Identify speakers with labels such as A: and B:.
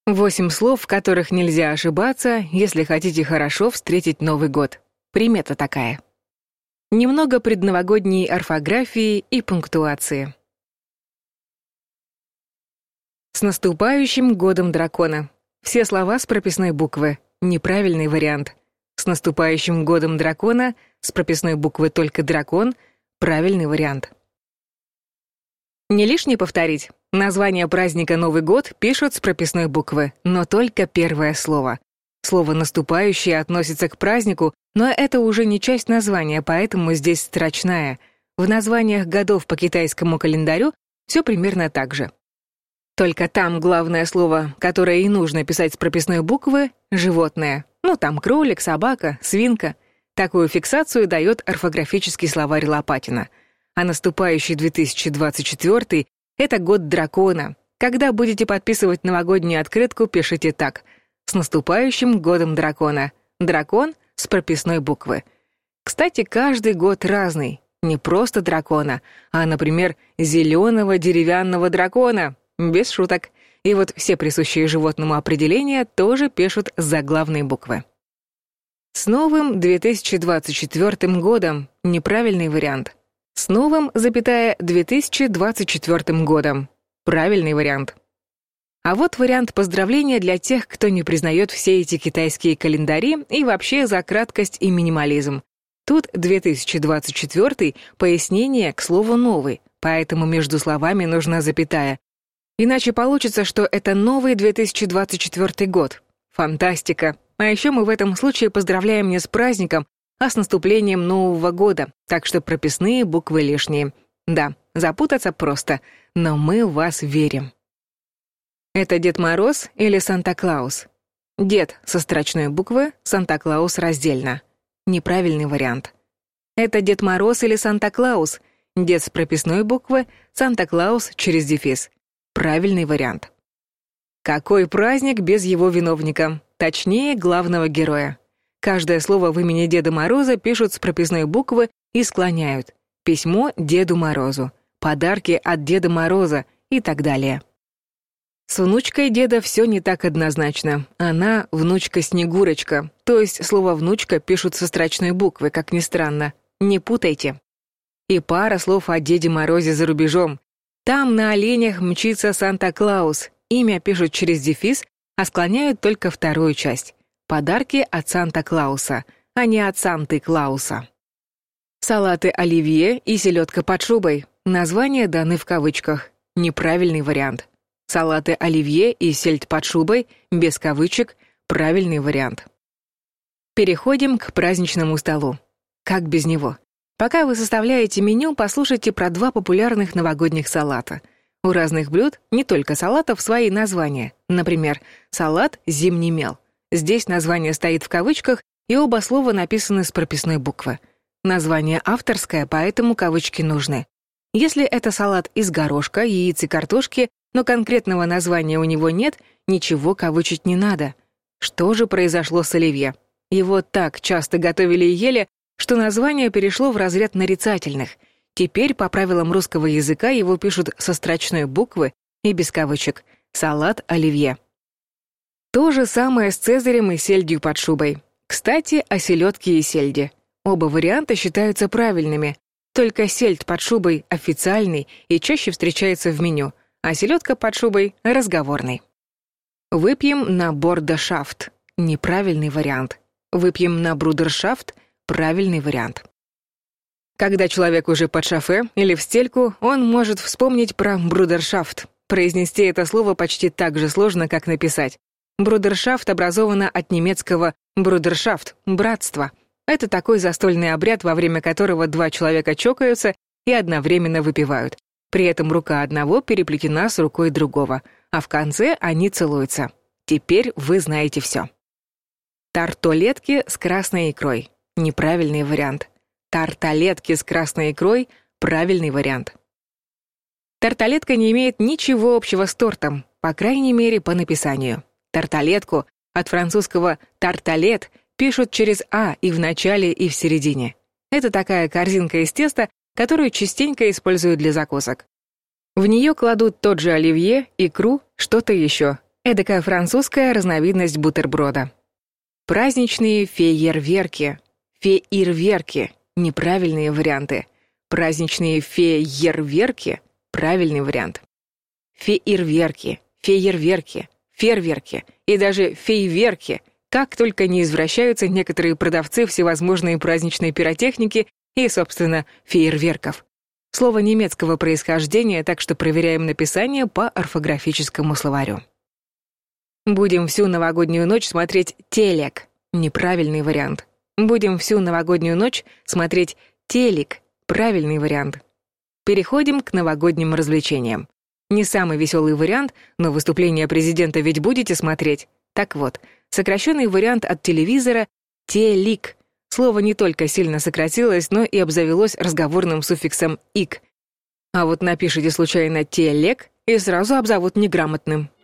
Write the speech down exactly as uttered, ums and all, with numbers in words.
A: Восемь слов, в которых нельзя ошибаться, если хотите хорошо встретить Новый год. Примета такая. Немного предновогодней орфографии и пунктуации. С наступающим годом дракона. Все слова с прописной буквы. Неправильный вариант. С наступающим годом дракона, с прописной буквы только дракон, правильный вариант. Не лишне повторить. Название праздника Новый год пишут с прописной буквы, но только первое слово. Слово «наступающее» относится к празднику, но это уже не часть названия, поэтому здесь строчная. В названиях годов по китайскому календарю все примерно так же. Только там главное слово, которое и нужно писать с прописной буквы — животное. Ну, там кролик, собака, свинка. Такую фиксацию дает орфографический словарь Лопатина. А наступающий две тысячи двадцать четвёртый — это год дракона. Когда будете подписывать новогоднюю открытку, пишите так: «С наступающим годом дракона». Дракон с прописной буквы. Кстати, каждый год разный. Не просто дракона, а, например, зеленого деревянного дракона. Без шуток. И вот все присущие животному определения тоже пишут с заглавной буквы. С новым две тысячи двадцать четвёртым годом. Неправильный вариант. С новым, запятая, две тысячи двадцать четвёртым годом. Правильный вариант. А вот вариант поздравления для тех, кто не признает все эти китайские календари и вообще за краткость и минимализм. Тут две тысячи двадцать четвёртый пояснение к слову «новый», поэтому между словами нужна запятая. Иначе получится, что это новый две тысячи двадцать четвёртый год. Фантастика. А еще мы в этом случае поздравляем не с праздником, а с наступлением Нового года, так что прописные буквы лишние. Да, запутаться просто, но мы в вас верим. Это Дед Мороз или Санта-Клаус? Дед со строчной буквы, Санта-Клаус раздельно. Неправильный вариант. Это Дед Мороз или Санта-Клаус? Дед с прописной буквы, Санта-Клаус через дефис. Правильный вариант. Какой праздник без его виновника? Точнее, главного героя. Каждое слово в имени Деда Мороза пишут с прописной буквы и склоняют. Письмо Деду Морозу, подарки от Деда Мороза и так далее. С внучкой деда все не так однозначно. Она внучка-снегурочка, то есть слово «внучка» пишут со строчной буквы, как ни странно. Не путайте. И пара слов о Деде Морозе за рубежом. Там на оленях мчится Санта-Клаус. Имя пишут через дефис, а склоняют только вторую часть. Подарки от Санта-Клауса, а не от Санты-Клауса. Салаты оливье и селедка под шубой. Названия даны в кавычках. Неправильный вариант. Салаты оливье и сельдь под шубой, без кавычек, правильный вариант. Переходим к праздничному столу. Как без него? Пока вы составляете меню, послушайте про два популярных новогодних салата. У разных блюд, не только салатов, свои названия. Например, салат «Зимний мел». Здесь название стоит в кавычках, и оба слова написаны с прописной буквы. Название авторское, поэтому кавычки нужны. Если это салат из горошка, яиц и картошки, но конкретного названия у него нет, ничего кавычить не надо. Что же произошло с оливье? Его так часто готовили и ели, что название перешло в разряд нарицательных. Теперь, по правилам русского языка, его пишут со строчной буквы и без кавычек. Салат оливье. То же самое с цезарем и сельдью под шубой. Кстати, о селедке и сельде. Оба варианта считаются правильными. Только сельдь под шубой официальный и чаще встречается в меню, а селедка под шубой разговорный. Выпьем на бордершафт. Неправильный вариант. Выпьем на брудершафт. Правильный вариант. Когда человек уже под шофе или в стельку, он может вспомнить про брудершафт. Произнести это слово почти так же сложно, как написать. Брудершафт образовано от немецкого «брудершафт» — «братство». Это такой застольный обряд, во время которого два человека чокаются и одновременно выпивают. При этом рука одного переплетена с рукой другого, а в конце они целуются. Теперь вы знаете все. Тарталетки с красной икрой. Неправильный вариант. Тарталетки с красной икрой — правильный вариант. Тарталетка не имеет ничего общего с тортом, по крайней мере, по написанию. Тарталетку, от французского «тарталет», пишут через «а» и в начале, и в середине. Это такая корзинка из теста, которую частенько используют для закусок. В нее кладут тот же оливье, икру, что-то еще. Эдакая французская разновидность бутерброда. Праздничные фейерверки. Фейерверки — неправильные варианты. Праздничные фейерверки — правильный вариант. Фейерверки, фейерверки, фейерверки и даже фейверки. Как только не извращаются некоторые продавцы всевозможной праздничной пиротехники и, собственно, фейерверков. Слово немецкого происхождения, так что проверяем написание по орфографическому словарю. Будем всю новогоднюю ночь смотреть телек. Неправильный вариант. Будем всю новогоднюю ночь смотреть телек. Правильный вариант. Переходим к новогодним развлечениям. Не самый веселый вариант, но выступление президента ведь будете смотреть. Так вот, сокращенный вариант от телевизора — телик. Слово не только сильно сократилось, но и обзавелось разговорным суффиксом «ик». А вот напишите случайно «телек» и сразу обзовут неграмотным.